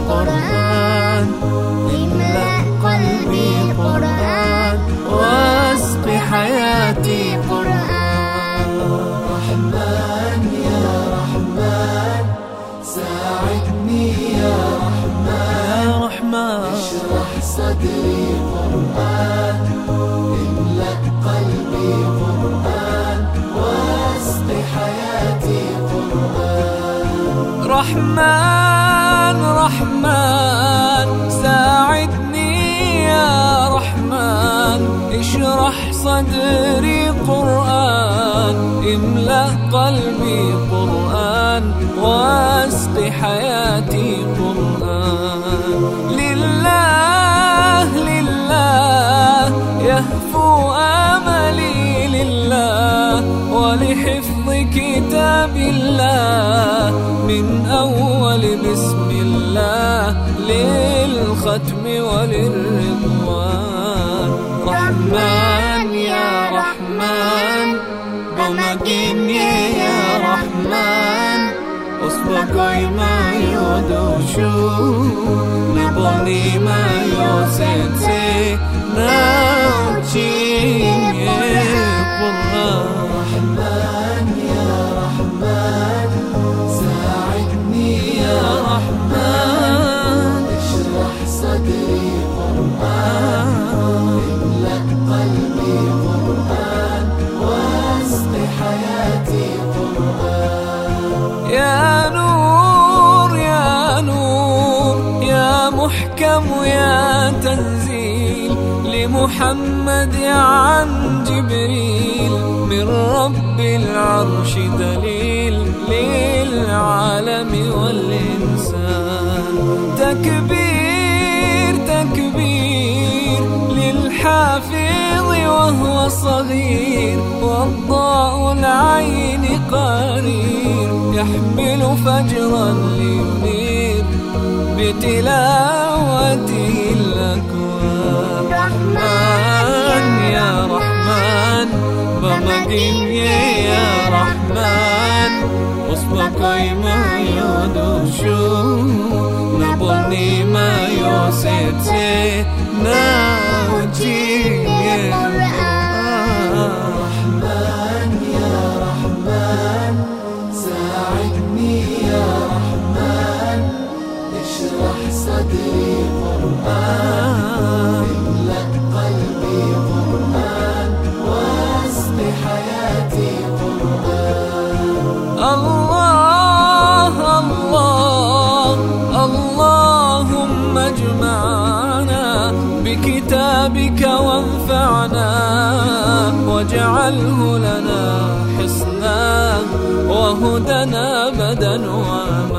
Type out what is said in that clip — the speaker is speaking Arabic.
قرآن، املأ قلبي قرآن، واسق حياتي قرآن. رحمن يا رحمن ساعدني يا رحمن، اشرح صدري قرآن، املأ قلبي قرآن، واسق حياتي قرآن. رحمن رحمن ساعدني يا رحمن، اشرح صدري قرآن، املأ قلبي قرآن، واسق حياتي قرآن. لله لله يهفو آملي لله، ولحفظ كتاب الله من أول بسم الله للختم وللرضوان. رحمن يا رحمن بمجيني يا رحمن، أصبقي ما يدوشو نبني ما يوسنسي ناوشيني قرآن. رحمن يا رحمن ساعدني يا رحمن، اشرح صدري قرآن، املأ قلبي قرآن، واسق حياتي قرآن. يا نور يا نور يا محكم يا تنزيل لمحمد عن جبريل، من رب العرش دليل للعالم والإنسان. تكبير تكبير للحافظ وهو صغير، والضاء العين قرير، يحمل فجرا لينير بتلاوته الأكوان. رحمن يا رحمن بمجيني يا رحمن، أصبقي ما يدوشو نبني ما يوسيتي ناوجيني قرآن. رحمن يا رحمن ساعدني يا رحمن، اشرح صدري قرآن، املأ قلبي قرآن، واسق حياتي قرآن. الله الله اللهم اجمعنا بكتابك وانفعنا، واجعله لنا حصنا وهدنا أبدا وأمانا.